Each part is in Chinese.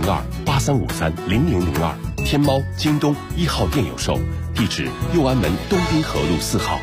000283530002，天猫、京东1号店有售，地址右安门东滨河路4号。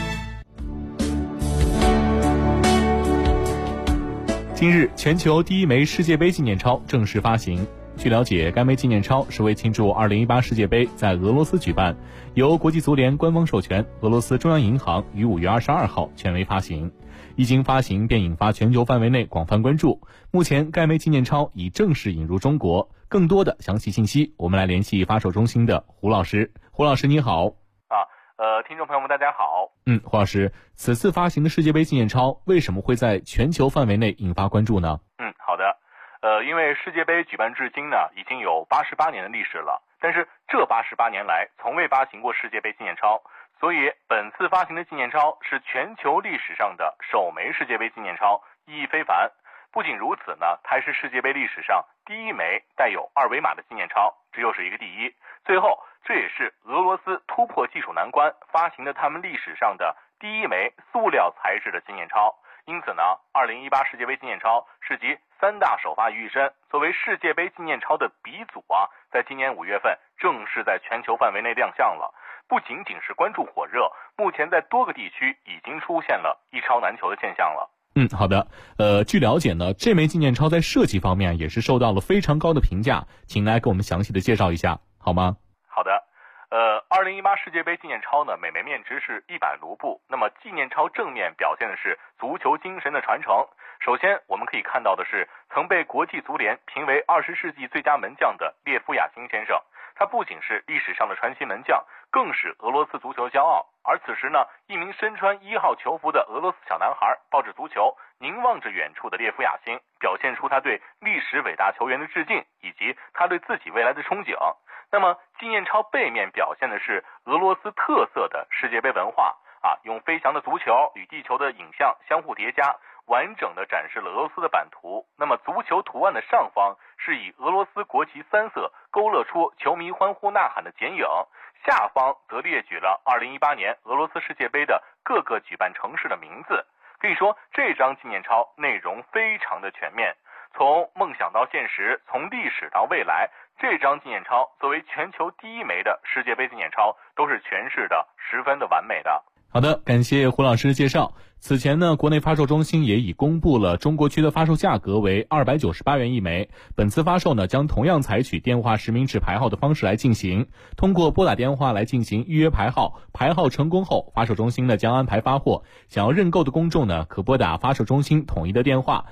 近日，全球第一枚世界杯纪念钞正式发行。据了解，该枚纪念钞是为庆祝2018世界杯在俄罗斯举办，由国际足联官方授权，俄罗斯中央银行于5月22号权威发行。一经发行便引发全球范围内广泛关注。目前该枚纪念钞已正式引入中国。更多的详细信息，我们来联系发售中心的胡老师。胡老师你好。 听众朋友们大家好。 胡老师，此次发行的世界杯纪念钞为什么会在全球范围内引发关注呢？ 好的。因为世界杯举办至今呢，已经有88年的历史了，但是这88年来从未发行过世界杯纪念钞，所以本次发行的纪念钞是全球历史上的首枚世界杯纪念钞，意义非凡。不仅如此呢，它还是世界杯历史上第一枚带有2维码的纪念钞，这又是一个第一。最后，这也是俄罗斯突破技术难关发行的他们历史上的第一枚塑料材质的纪念钞。因此呢，2018世界杯纪念钞是集3大首发于一身，作为世界杯纪念钞的鼻祖在今年5月份正式在全球范围内亮相了。不仅仅是关注火热，目前在多个地区已经出现了一钞难求的现象了。 好的。据了解呢，这枚纪念钞在设计方面也是受到了非常高的评价，请来给我们详细的介绍一下好吗？ 好的。2018世界杯纪念钞呢，每枚面值是100卢布。那么纪念钞正面表现的是足球精神的传承。首先我们可以看到的是曾被国际足联评为20世纪最佳门将的列夫亚辛先生，他不仅是历史上的传奇门将，更是俄罗斯足球骄傲。而此时呢，一名身穿1号球服的俄罗斯小男孩抱着足球，凝望着远处的列夫亚辛，表现出他对历史伟大球员的致敬，以及他对自己未来的憧憬。那么纪念钞背面表现的是俄罗斯特色的世界杯文化用飞翔的足球与地球的影像相互叠加，完整的展示了俄罗斯的版图。那么足球图案的上方是以俄罗斯国旗3色勾勒出球迷欢呼呐喊的剪影，下方则列举了2018年俄罗斯世界杯的各个举办城市的名字。可以说这张纪念钞内容非常的全面，从梦想到现实，从历史到未来，这张纪念钞作为全球第一枚的世界杯纪念钞，都是诠释的十分的完美的。 好的，感谢胡老师的介绍。此前呢，国内发售中心也已公布了中国区的发售价格为298元一枚。本次发售呢，将同样采取电话实名制排号的方式来进行，通过拨打电话来进行预约排号，排号成功后，发售中心呢将安排发货。想要认购的公众呢，可拨打发售中心统一的电话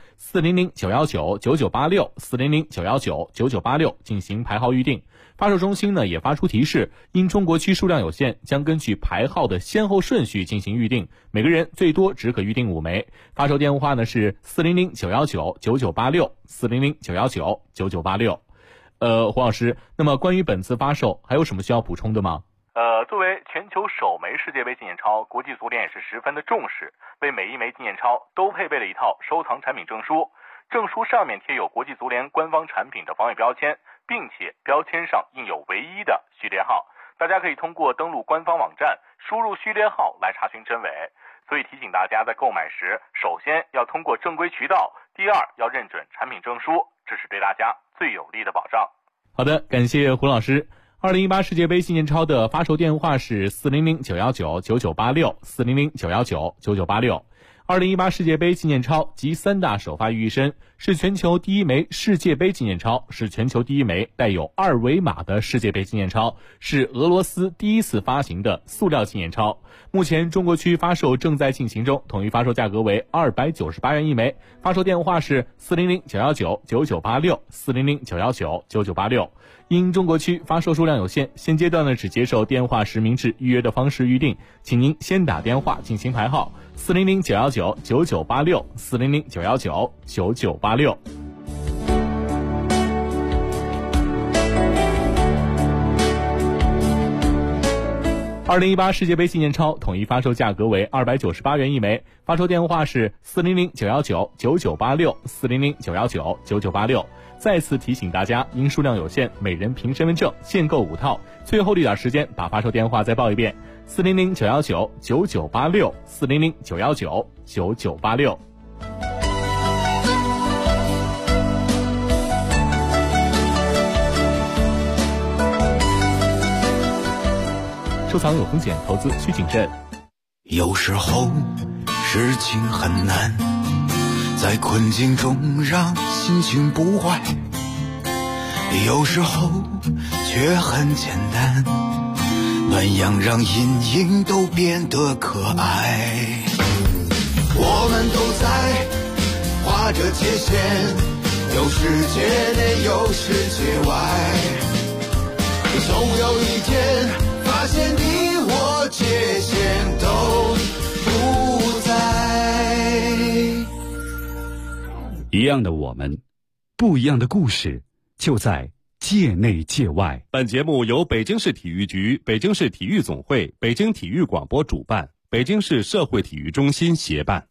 400-919-9986 400-919-9986进行排号预定。发售中心呢也发出提示，因中国区数量有限，将根据排号的先后顺序进行预定，每个人最多只可预定5枚。发售电话呢是400-919-9986 400-919-9986。胡老师，那么关于本次发售还有什么需要补充的吗？ 作为全球首枚世界杯纪念钞，国际足联也是十分的重视，为每一枚纪念钞都配备了一套收藏产品证书。证书上面贴有国际足联官方产品的防伪标签，并且标签上印有唯一的序列号，大家可以通过登录官方网站输入序列号来查询真伪。所以提醒大家在购买时，首先要通过正规渠道，第二要认准产品证书，这是对大家最有力的保障。 好的，感谢胡老师。2018世界杯纪念钞的发售电话是400-919-9986 400-919-9986。2018世界杯纪念钞集3大首发于一身，是全球第一枚世界杯纪念钞，是全球第一枚带有2维码的世界杯纪念钞，是俄罗斯第一次发行的塑料纪念钞。目前中国区发售正在进行中，统一发售价格为298元一枚，发售电话是400-919-9986 400-919-9986。因中国区发售数量有限，现阶段呢只接受电话实名制预约的方式预定，请您先打电话进行排号400-919-9986 400-919-9986。2018世界杯纪念钞统一发售价格为298元一枚，发售电话是400-919-9986 400-919-9986。再次提醒大家，因数量有限，每人凭身份证限购5套。最后的一点时间，把发售电话再报一遍：400-919-9986 400-919-9986。 收藏有风险，投资需谨慎。 有时候事情很难，在困境中让心情不坏，有时候却很简单，暖阳让阴影都变得可爱。我们都在画着界限，有世界内有世界外，总有一天发现你我界限都不在。 一样的我们，不一样的故事，就在界内界外。 本节目由北京市体育局、北京市体育总会、北京体育广播主办，北京市社会体育中心协办。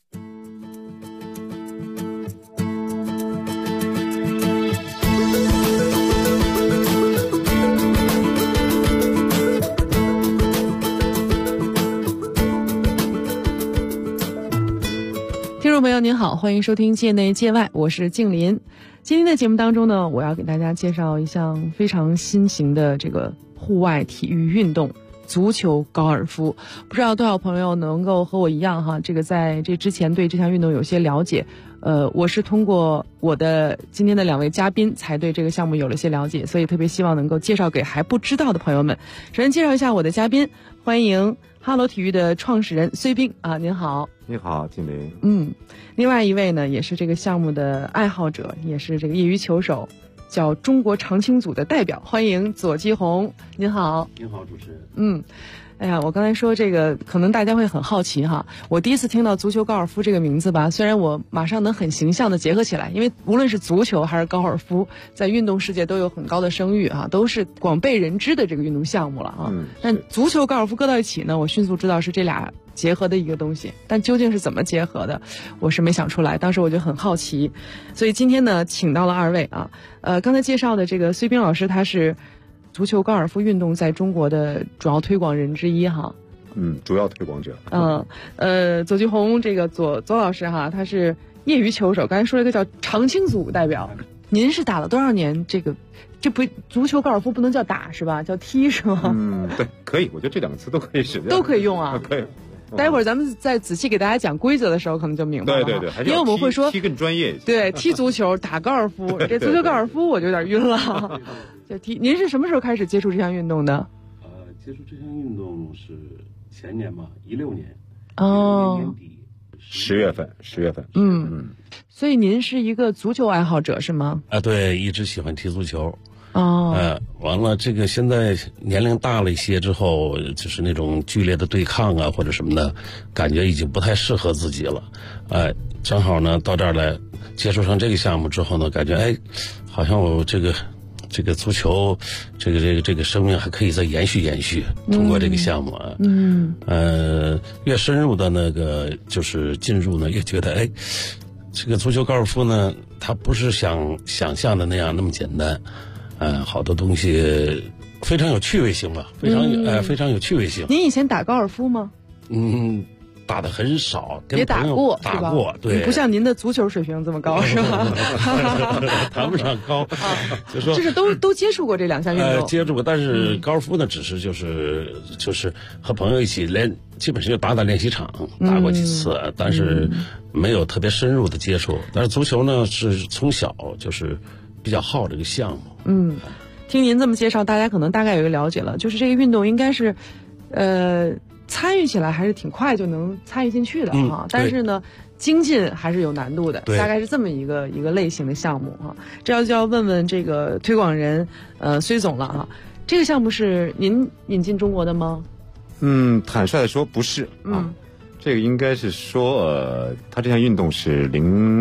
听众朋友您好，欢迎收听界内界外，我是静林。今天的节目当中呢，我要给大家介绍一项非常新型的这个户外体育运动——足球高尔夫。不知道多少朋友能够和我一样哈，这个在这之前对这项运动有些了解。我是通过我的今天的两位嘉宾才对这个项目有了些了解，所以特别希望能够介绍给还不知道的朋友们。首先介绍一下我的嘉宾，欢迎哈罗体育的创始人绥彬啊，您好。 你好，静林。 另外一位呢，也是这个项目的爱好者，也是这个业余球手，叫中国长青组的代表，欢迎左基红。您好。 您好，主持人。 哎呀，我刚才说这个，可能大家会很好奇哈。我第一次听到足球高尔夫这个名字吧，虽然我马上能很形象的结合起来，因为无论是足球还是高尔夫，在运动世界都有很高的声誉啊，都是广被人知的这个运动项目了啊。但足球高尔夫搁到一起呢，我迅速知道是这俩结合的一个东西，但究竟是怎么结合的，我是没想出来。当时我就很好奇，所以今天呢，请到了二位啊。刚才介绍的这个绥彬老师，他是足球高尔夫运动在中国的主要推广人之一哈。 主要推广者。 左基红这个左老师哈，他是业余球手，刚才说了一个叫长青组代表。您是打了多少年这个？这不，足球高尔夫不能叫打是吧？叫踢是吗？ 对，可以，我觉得这两个词都可以使， 都可以用啊。 可以。 待会儿咱们再仔细给大家讲规则的时候，可能就明白了。 对，还是因为我们会说踢更专业一些。 对，踢足球、打高尔夫，这足球高尔夫我就有点晕了。就踢，您是什么时候开始接触这项运动的？ 接触这项运动是前年嘛，16年。 年底 10月份。 所以您是一个足球爱好者是吗？ 对，一直喜欢踢足球。 完了，这个现在年龄大了一些之后，就是那种剧烈的对抗啊或者什么的，感觉已经不太适合自己了。正好呢到这儿来接触上这个项目之后呢，感觉好像我这个足球这个生命还可以再延续，通过这个项目啊。越深入的那个就是进入呢，越觉得这个足球高尔夫呢，它不是想象的那样那么简单。好多东西非常有趣味性吧，非常有趣味性。 您以前打高尔夫吗？ 打的很少， 也打过， 打过，对， 不像您的足球水平这么高，是吧？ 谈不上高，就说就是都接触过这两项运动， 接触过，但是高尔夫呢，只是就是和朋友一起基本上就打练习场，打过几次，但是没有特别深入的接触。但是足球呢，是从小就是比较好这个项目。 听您这么介绍，大家可能大概有一个了解了，就是这个运动应该是，参与起来还是挺快就能参与进去的哈，但是呢，精进还是有难度的，大概是这么一个类型的项目哈。这就要问问这个推广人绥总了哈，这个项目是您引进中国的吗？ 坦率的说不是啊，这个应该是说他这项运动是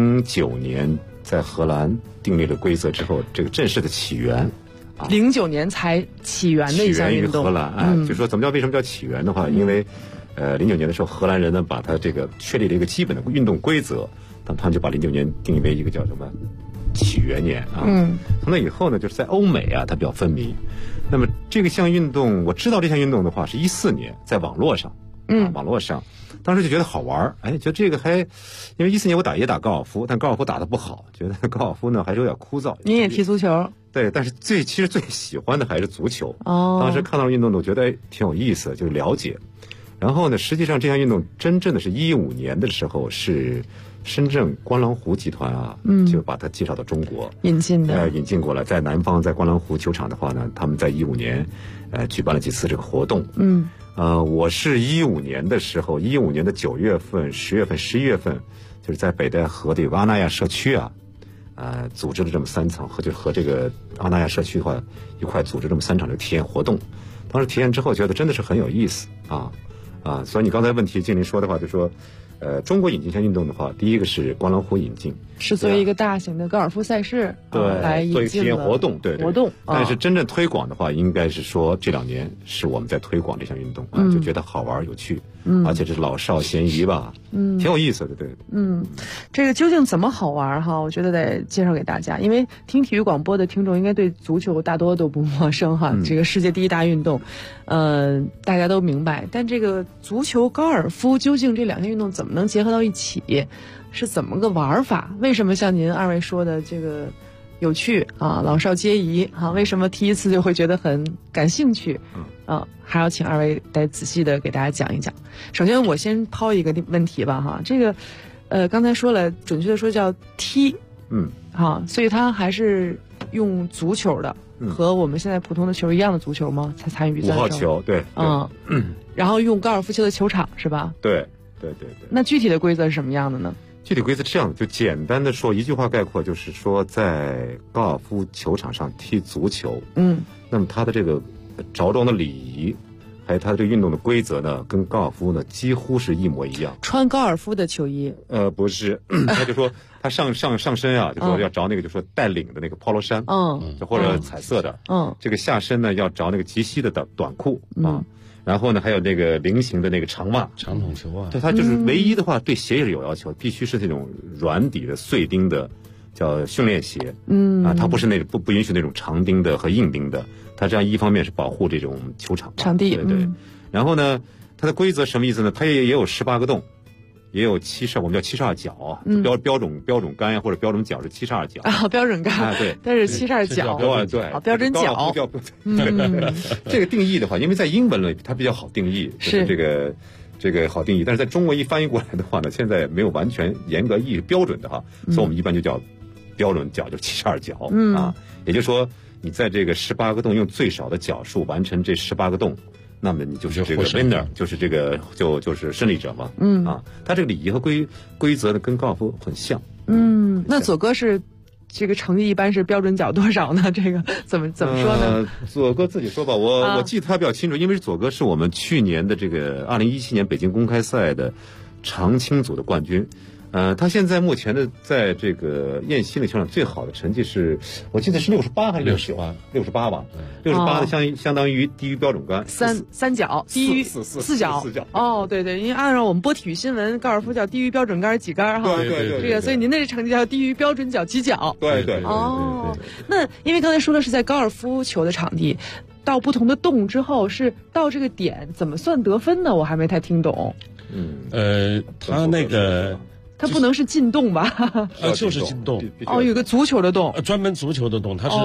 09年在荷兰订立了规则之后，这个正式的起源。 09年才起源的一项运动， 起源于荷兰。就说为什么叫起源的话，因为09年的时候，荷兰人呢把他这个确立了一个基本的运动规则，他们就把09年定义为一个叫什么起源年啊。从那以后呢，就是在欧美啊，它比较分明。那么这个项运动，我知道这项运动的话是14年在网络上， 当时就觉得好玩，觉得这个还，因为14年我也打高尔夫，但高尔夫打得不好，觉得高尔夫呢还是有点枯燥。 你也踢足球？ 对，但是其实最喜欢的还是足球。当时看到运动呢，我觉得挺有意思，就是了解。然后呢，实际上这项运动真正的是15年的时候，是深圳观澜湖集团就把它介绍到中国引进过来，在南方，在观澜湖球场的话呢，他们在15年举办了几次这个活动。我是15年的时候，15年的9月份、10月份、11月份，就是在北戴河的有个阿那亚社区组织了这么3场，和这个阿那亚社区的话一块组织这么3场的体验活动。当时体验之后，觉得真的是很有意思所以你刚才问题静林说的话，就说中国引进这项运动的话，第一个是观澜湖引进， 是作为一个大型的高尔夫赛事来引进做一个体验活动，对活动。 但是真正推广的话，应该是说这2年是我们在推广这项运动就觉得好玩有趣，而且这是老少咸宜吧，挺有意思的，对。 这个究竟怎么好玩我觉得得介绍给大家，因为听体育广播的听众应该对足球大多都不陌生这个世界第一大运动，大家都明白。但这个足球、高尔夫究竟这2项运动怎么能结合到一起？是怎么个玩法？为什么像您2位说的这个有趣老少皆宜为什么踢一次就会觉得很感兴趣？还要请2位再仔细的给大家讲一讲。首先我先抛一个问题吧这个刚才说了，准确的说叫踢，所以它还是用足球的，和我们现在普通的球一样的足球吗？才参与比赛 5号球，对， 然后用高尔夫球的球场是吧？ 对。 那具体的规则是什么样的呢？ 具体规则这样，就简单的说，一句话概括，就是说在高尔夫球场上踢足球，那么它的这个着装的礼仪，还有它的这个运动的规则呢，跟高尔夫呢几乎是一模一样。 穿高尔夫的球衣？ 不是，他就说他上身就说要着那个就说带领的那个 polo 衫，或者彩色的，这个下身呢要着那个及膝的短裤然后呢，还有那个菱形的那个长袜、 长筒球袜。 对，它就是唯一的话，对鞋也是有要求，必须是这种软底的碎钉的，叫训练鞋。它不是那种不允许那种长钉的和硬钉的。它这样一方面是保护这种球场场地， 对。然后呢，它的规则什么意思呢？它也有18个洞，也有我们叫72角标准杆呀或者标准角是72角标准杆对， 但是72角对标准角这个定义的话，因为在英文里它比较好定义，就是这个好定义，但是在中文一翻译过来的话呢，现在没有完全严格意义标准的所以我们一般就叫标准角，就72角也就是说你在这个18个洞用最少的角数完成这18个洞，那么你就是这个 winner， 就是这个就是胜利者嘛。他这个礼仪和规则呢跟高尔夫很像。 那左哥是这个成绩一般是标准角多少呢？这个怎么说呢？ 左哥自己说吧，我记得他比较清楚，因为左哥是我们去年的这个2017年北京公开赛的长青组的冠军。他现在目前的在这个燕西那球场最好的成绩是，我记得是68还是68吧？68的相当于低于标准杆三角，低于4角。对，因为按照我们播体育新闻，高尔夫叫低于标准杆几杆对， 这个，所以您的这成绩叫低于标准角几角。 对。 那因为刚才说的是在高尔夫球的场地，到不同的洞之后是到这个点怎么算得分呢？我还没太听懂。 他那个。 它不能是进洞吧？ 就是进洞。 有个足球的洞， 专门足球的洞，它是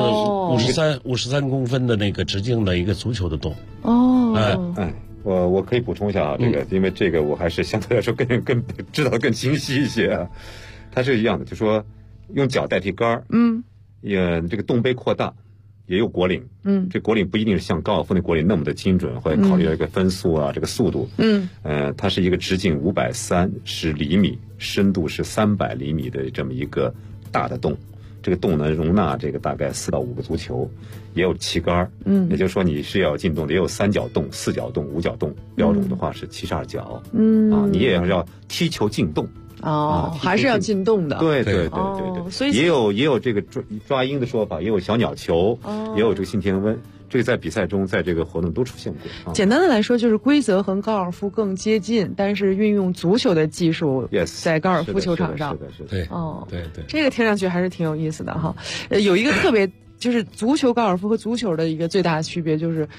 53公分的那个直径的一个足球的洞。 我可以补充一下这个，因为这个我还是相对来说更知道的更清晰一些它是一样的，就说用脚代替杆这个洞杯扩大。也有果岭，这果岭不一定是像高尔夫那果岭那么的精准，会考虑到一个分速这个速度，它是一个直径530厘米，深度是300厘米的这么一个大的洞，这个洞呢容纳这个大概4到5个足球，也有旗杆，也就是说你是要进洞的，也有3角洞、4角洞、5角洞，标准的话是72角，你也要踢球进洞。 还是要进洞的。 对， 所以也有这个抓鹰的说法，也有小鸟球，也有这个信天翁，这个在比赛中，在这个活动都出现过。 简单的来说，就是规则和高尔夫更接近，但是运用足球的技术在高尔夫球场上。 是的。 对， 这个听上去还是挺有意思的有一个特别就是足球、高尔夫和足球的一个最大的区别就是，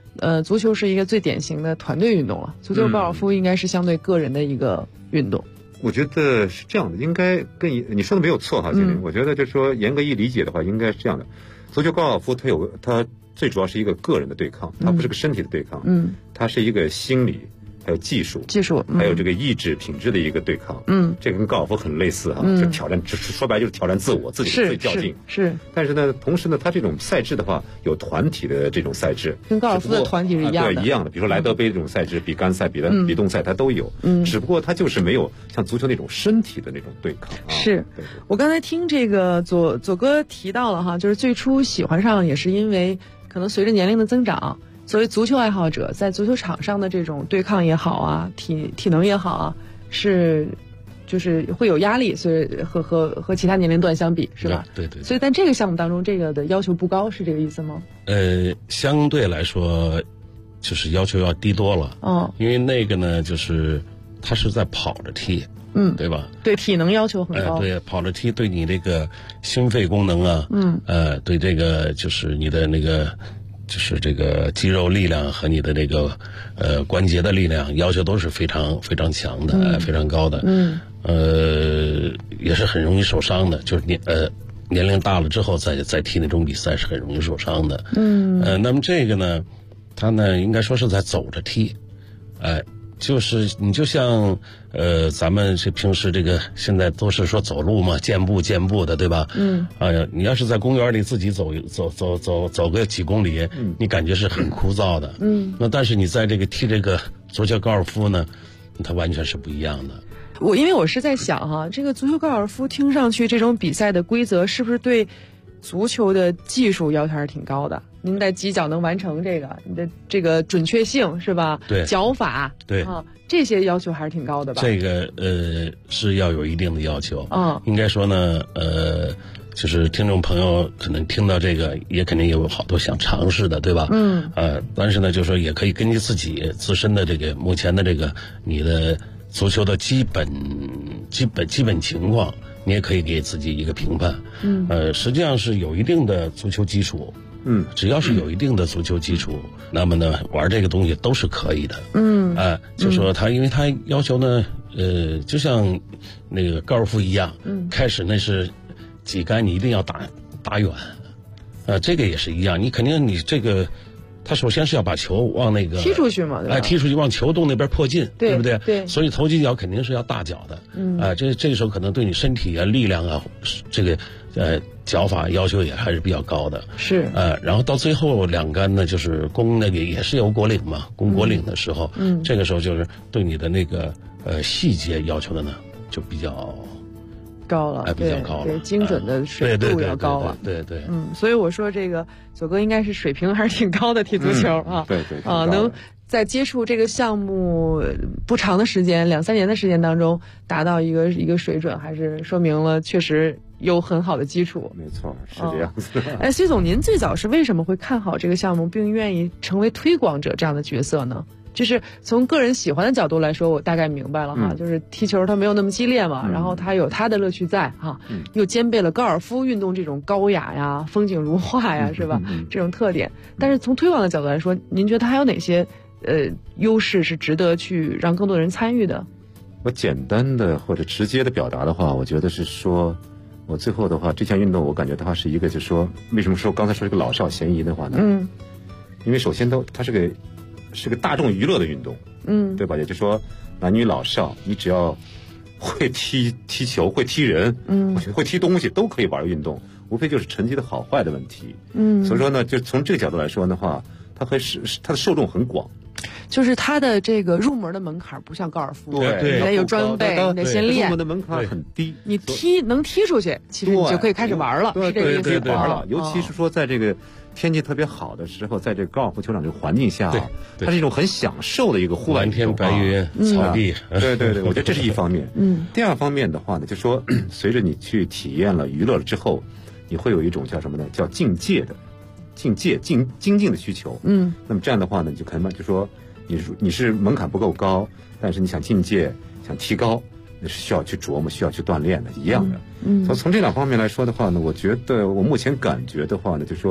足球是一个最典型的团队运动了，足球、高尔夫应该是相对个人的一个运动。 我觉得是这样的，应该跟你说的没有错哈，经理。我觉得就是说严格一理解的话，应该是这样的。足球、高尔夫它最主要是一个个人的对抗，它不是个身体的对抗，它是一个心理。还有技术，还有这个意志品质的一个对抗，这个跟高尔夫很类似哈，就挑战，说白就是挑战自我，自己最较劲。 是。 但是呢，同时呢，它这种赛制的话，有团体的这种赛制， 跟高尔夫的团体是一样的， 对，一样的。比如说莱德杯这种赛制，比干赛、比动赛，它都有。只不过它就是没有像足球那种身体的那种对抗。 是。我刚才听这个左哥提到了哈，就是最初喜欢上也是因为可能随着年龄的增长。作为足球爱好者，在足球场上的这种对抗也好啊，体能也好啊，就是会有压力，所以和其他年龄段相比，是吧？ 对。 所以，但这个项目当中，这个的要求不高，是这个意思吗？ 相对来说，就是要求要低多了。因为那个呢，就是它是在跑着踢，对吧？ 对，体能要求很高。 对，跑着踢对你这个心肺功能啊，对这个就是你的那个。就是这个肌肉力量和你的这个关节的力量要求都是非常非常强的，非常高的。也是很容易受伤的，就是年龄大了之后再踢那种比赛是很容易受伤的。那么这个呢，它呢应该说是在走着踢，就是你就像咱们这平时这个现在都是说走路嘛，健步的，对吧？你要是在公园里自己走个几公里，你感觉是很枯燥的。那但是你在这个踢这个足球高尔夫呢，它完全是不一样的。 因为我是在想哈，这个足球高尔夫听上去这种比赛的规则是不是对足球的技术要求还是挺高的？您在几脚能完成这个，你的这个准确性是吧？ 对， 脚法对这些要求还是挺高的吧？ 这个是要有一定的要求。应该说呢，就是听众朋友可能听到这个，也肯定有好多想尝试的，对吧？但是呢，就是说也可以根据自己自身的这个目前的这个你的足球的基本情况，你也可以给自己一个评判。实际上是有一定的足球基础。只要是有一定的足球基础，那么呢，玩这个东西都是可以的。就说因为他要求呢，就像那个高尔夫一样，开始那是几杆你一定要打远，这个也是一样，你肯定你这个。他首先是要把球往那个踢出去嘛，对吧？ 踢出去往球洞那边迫近，对不对？ 对。 所以投几脚肯定是要大脚的，这个时候可能对你身体啊、力量啊，这个脚法要求也还是比较高的。 是。 然后到最后两杆呢，就是攻那个也是有果岭嘛，攻果岭的时候，这个时候就是对你的那个细节要求的呢，就比较高了， 比较高了， 对，精准的水度要高了， 对， 所以我说这个左哥应该是水平还是挺高的，踢足球啊， 对， 能在接触这个项目不长的时间，2-3年的时间当中达到一个水准，还是说明了确实有很好的基础。 没错，是这样子。 崔总，您最早是为什么会看好这个项目，并愿意成为推广者这样的角色呢？就是从个人喜欢的角度来说，我大概明白了哈，就是踢球它没有那么激烈嘛，然后它有它的乐趣在哈，又兼备了高尔夫运动这种高雅呀、风景如画呀，是吧？这种特点。但是从推广的角度来说，您觉得它还有哪些优势是值得去让更多人参与的？ 我简单的或者直接的表达的话，我觉得是说，我最后的话，这项运动我感觉它是一个，就是说，为什么说刚才说这个老少咸宜的话呢？因为首先它是个大众娱乐的运动，对吧？也就是说，男女老少，你只要会踢球、会踢人，会踢东西，都可以玩运动，无非就是成绩的好坏的问题。所以说呢，就从这个角度来说的话，它的受众很广。 就是它的这个入门的门槛不像高尔夫， 对， 你得有装备，你得先练。 入门的门槛很低， 你能踢出去，其实你就可以开始玩了，是这个意思。 玩了，尤其是说在这个天气特别好的时候，在这个高尔夫球场这个环境下，它是一种很享受的一个户外运动。 蓝天白云，草地。 对，我觉得这是一方面。第二方面的话呢，就说随着你去体验了娱乐了之后，你会有一种叫什么呢？叫精进的需求。那么这样的话呢，就可能就说你是门槛不够高，但是你想进阶、想提高，那是需要去琢磨、需要去锻炼的，一样的。从这两方面来说的话呢，我觉得我目前感觉的话呢，就是说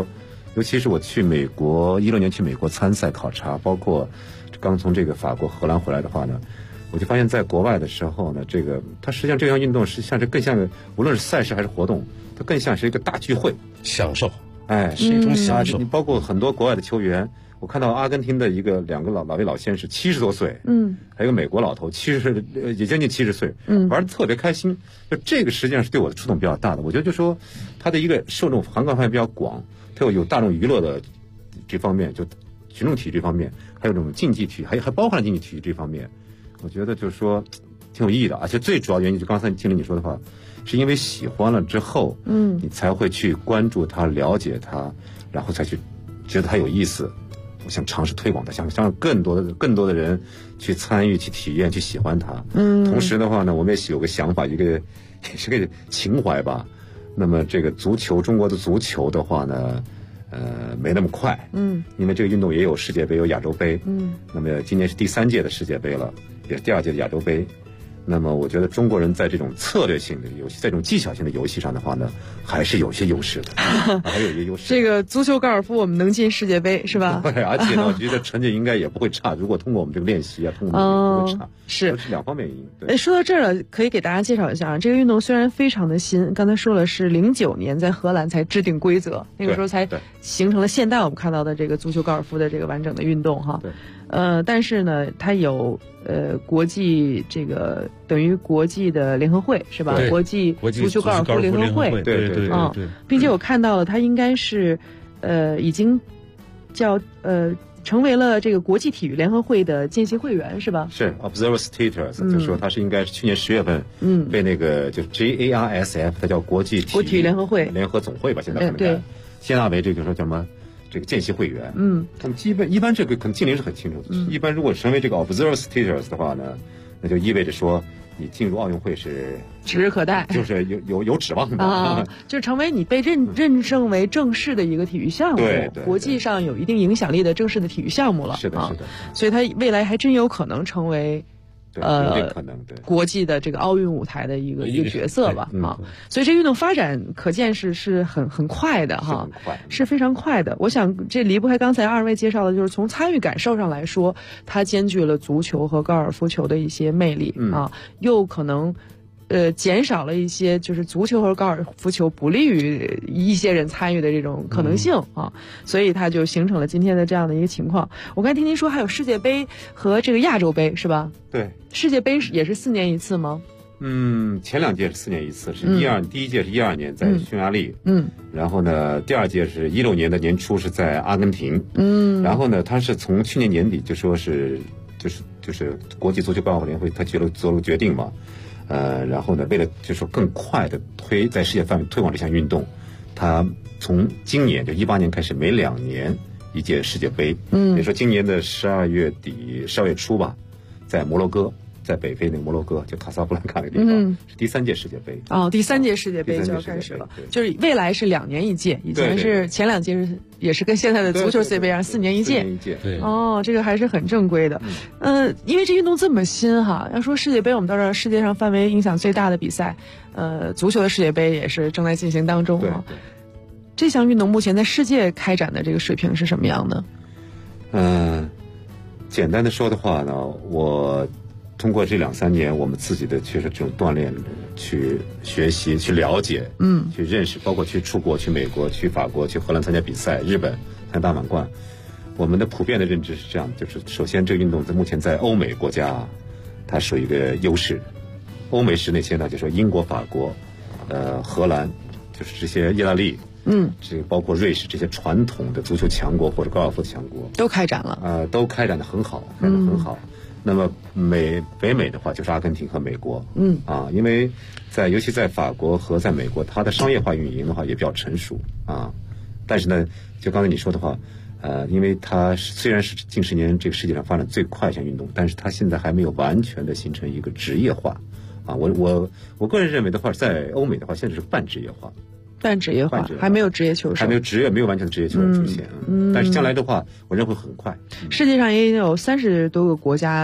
尤其是我去美国16年去美国参赛考察，包括刚从这个法国、荷兰回来的话呢，我就发现在国外的时候呢，它实际上这项运动是更像无论是赛事还是活动，它更像是一个大聚会， 享受， 是一种享受。 你包括很多国外的球员，我看到阿根廷的两个老先生70多岁，还有个美国老头也将近70岁，玩得特别开心。就这个实际上是对我的触动比较大的。我觉得就说它的一个受众涵盖范围比较广，它有大众娱乐的这方面，就群众体育这方面，还有这种竞技体育，还包含了竞技体育这方面。我觉得就是说挺有意义的，而且最主要原因就刚才听了你说的话，是因为喜欢了之后，你才会去关注它、了解它，然后才去觉得它有意思。我想尝试推广它，想让更多的人去参与、去体验、去喜欢它。同时的话呢，我们也有个想法，也是个情怀吧。那么这个中国的足球的话呢，没那么快，因为这个运动也有世界杯，有亚洲杯，那么今年是第3届的世界杯了，也是第2届的亚洲杯。那么我觉得中国人在这种策略性的游戏，在这种技巧性的游戏上的话呢，还是有些优势的，还有一些优势。 这个足球高尔夫我们能进世界杯是吧？ 对，而且呢，我觉得成绩应该也不会差。如果通过我们这个练习啊，通过我们也不会差， 是 2方面原因。对， 说到这儿了，可以给大家介绍一下啊，这个运动虽然非常的新，刚才说了是09年在荷兰才制定规则，那个时候才形成了现在我们看到的这个足球高尔夫的这个完整的运动哈。 对。 但是呢，它有国际这个等于国际的联合会是吧？国际足球高尔夫联合会， 对， 并且我看到了，它应该是已经成为了这个国际体育联合会的见习会员是吧？ 是 Observer Status，就是说它是应该是去年10月份被那个就 JARSF， 它叫国际体育联合会联合总会吧，现在对，接纳为这个说叫什么？这个见习会员，他们一般这个可能禁令是很清楚的。一般如果成为这个 observer status 的话呢，那就意味着说你进入奥运会是指日可待， 就是有指望的啊，就成为你被认证为正式的一个体育项目， 对， 国际上有一定影响力的正式的体育项目了。 是的， 所以它未来还真有可能成为。 可能对国际的这个奥运舞台的一个角色吧所以这运动发展可见是很快的哈，是非常快的。我想这离不开刚才2位介绍的，就是从参与感受上来说，它兼具了足球和高尔夫球的一些魅力又可能减少了一些就是足球和高尔夫球不利于一些人参与的这种可能性所以它就形成了今天的这样的一个情况。我刚才听您说还有世界杯和这个亚洲杯是吧？ 对， 世界杯也是4年一次吗？ 前2届是4年一次，是第一届是12年在匈牙利，然后呢第2届是16年的年初是在阿根廷，然后呢它是从去年年底就说是就是国际足球高尔夫联会它做了决定嘛。然后呢，为了就是说更快的在世界范围推广这项运动，它从今年就18年开始，每2年一届世界杯。比如说今年的12月底、12月初吧，在摩洛哥，在北非那个摩洛哥，就卡萨布兰卡那个地方，是第3届世界杯。 第3届世界杯就要开始了，就是未来是2年一届，以前是前2届也是跟现在的足球世界杯一样，4年一届。 对， 这个还是很正规的。因为这运动这么新哈，要说世界杯，我们到这儿世界上范围影响最大的比赛，足球的世界杯也是正在进行当中啊。这项运动目前在世界开展的这个水平是什么样的？ 简单的说的话呢，我通过这2-3年，我们自己的确实这种锻炼，去学习、去了解、去认识，包括去出国、去美国、去法国、去荷兰参加比赛，日本参加大满贯。我们的普遍的认知是这样，就是首先这个运动目前在欧美国家，它属于一个优势。欧美是那些呢，就说英国、法国、荷兰，就是这些意大利。这个包括瑞士这些传统的足球强国或者高尔夫强国都开展了， 都开展的很好，那么北美的话就是阿根廷和美国，因为尤其在法国和在美国，它的商业化运营的话也比较成熟但是呢，就刚才你说的话，因为它虽然是近10年这个世界上发展最快一项运动，但是它现在还没有完全的形成一个职业化我个人认为的话，在欧美的话，现在是半职业化。 半职业化，还没有职业球手， 没有完全的职业球员出现。但是将来的话，我认为会很快。 世界上也有30多个国家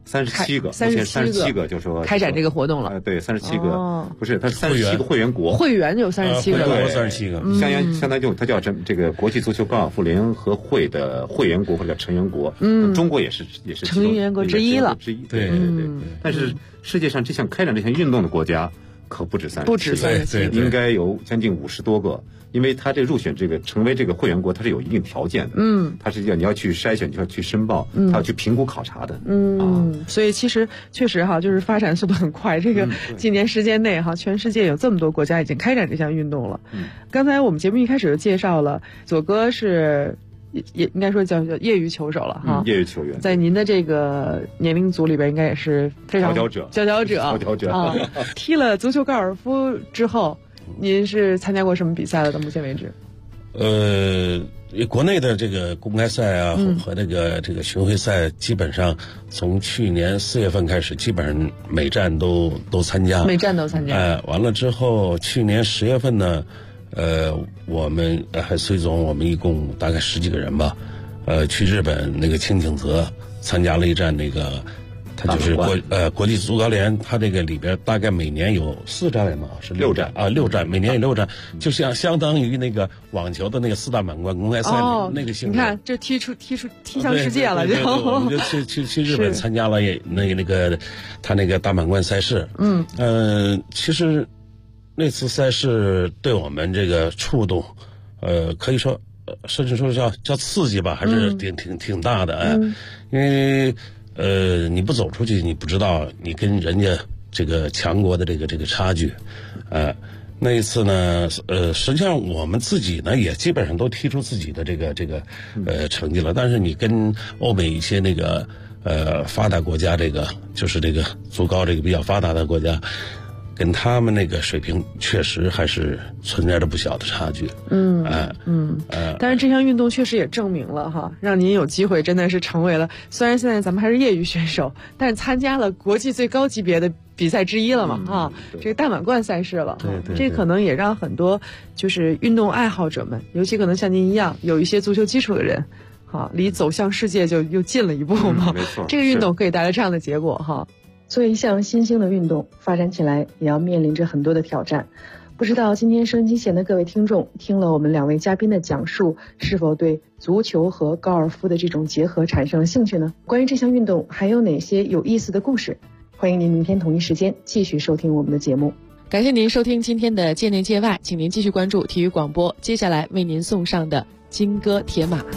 37个 ，37 个就说开展这个活动了。 对，37个不是，它是37个会员国， 会员有37个， 会员37个， 相当于它叫这个国际足球高尔夫联合会的会员国或者叫成员国。中国也是成员国之一了。 对。但是世界上开展这项运动的国家可不止37个，应该有将近50多个。因为他这入选成为这个会员国，它是有一定条件的。它是你要去筛选，你要去申报，他要去评估考察的。 所以其实确实哈，就是发展速度很快。这个几年时间内哈，全世界有这么多国家已经开展这项运动了。刚才我们节目一开始就介绍了，左哥是也应该说叫业余球手了哈， 业余球员， 在您的这个年龄组里边，应该也是非常佼佼者啊。踢了足球高尔夫之后，您是参加过什么比赛了？到目前为止， 国内的这个公开赛啊，和这个巡回赛，基本上从去年4月份开始，基本上每站都参加。完了之后，去年10月份呢，我们还随总，我们一共大概10几个人吧，去日本那个轻井泽参加了一站那个。它就是国际足高联，它这个里边大概每年有4站嘛，是6站啊，6站，每年有6站，就相当于那个网球的那个4大满贯公开赛那个性质。 你看，这踢向世界了， 我们就去日本参加了那个他那个大满贯赛事。其实那次赛事对我们这个触动，可以说甚至说叫刺激吧，还是挺大的因为。你不走出去，你不知道你跟人家这个强国的这个差距，那一次呢，实际上我们自己呢也基本上都踢出自己的这个成绩了，但是你跟欧美一些那个发达国家就是这个足高这个比较发达的国家。跟他们那个水平确实还是存在着不小的差距。 但是这项运动确实也证明了哈，让您有机会真的是成为了，虽然现在咱们还是业余选手，但是参加了国际最高级别的比赛之一了嘛这个大满贯赛事了。 对， 这可能也让很多就是运动爱好者们，尤其可能像您一样有一些足球基础的人，离走向世界就又近了一步嘛。 没错， 这个运动可以带来这样的结果哈。作为一项新兴的运动，发展起来也要面临着很多的挑战。不知道今天收音机前的各位听众听了我们2位嘉宾的讲述，是否对足球和高尔夫的这种结合产生了兴趣呢？关于这项运动还有哪些有意思的故事？欢迎您明天同一时间继续收听我们的节目。感谢您收听今天的界内界外，请您继续关注体育广播，接下来为您送上的金戈铁马。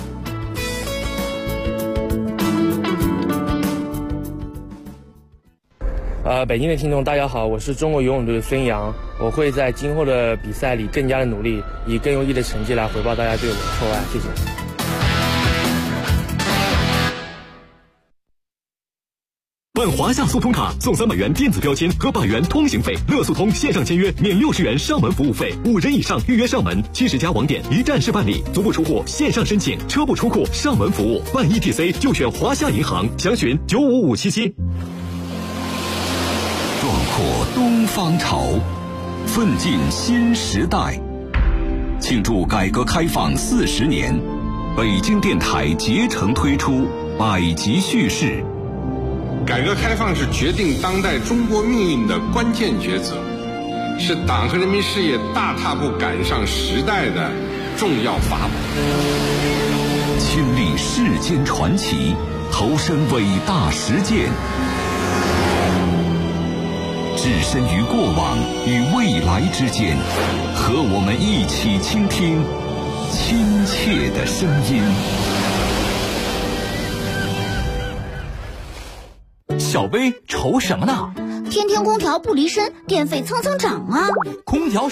北京的听众大家好，我是中国游泳队的孙杨，我会在今后的比赛里更加的努力，以更优异的成绩来回报大家对我的厚爱，谢谢。 办华夏速通卡送300元电子标签和100元通行费，乐速通线上签约免60元上门服务费，5人以上预约上门，70家网点一站式办理，足不出户线上申请，车不出库上门服务，办 ETC 就选华夏银行，详询95577。 壮阔东方潮，奋进新时代。庆祝改革开放40年，北京电台竭诚推出百集叙事。 改革开放是决定当代中国命运的关键抉择，是党和人民事业大踏步赶上时代的重要法宝。 亲历世间传奇，投身伟大实践，置身于过往与未来之间，和我们一起倾听亲切的声音。 小薇愁什么呢？ 天天空调不离身，电费蹭蹭涨啊！ 空调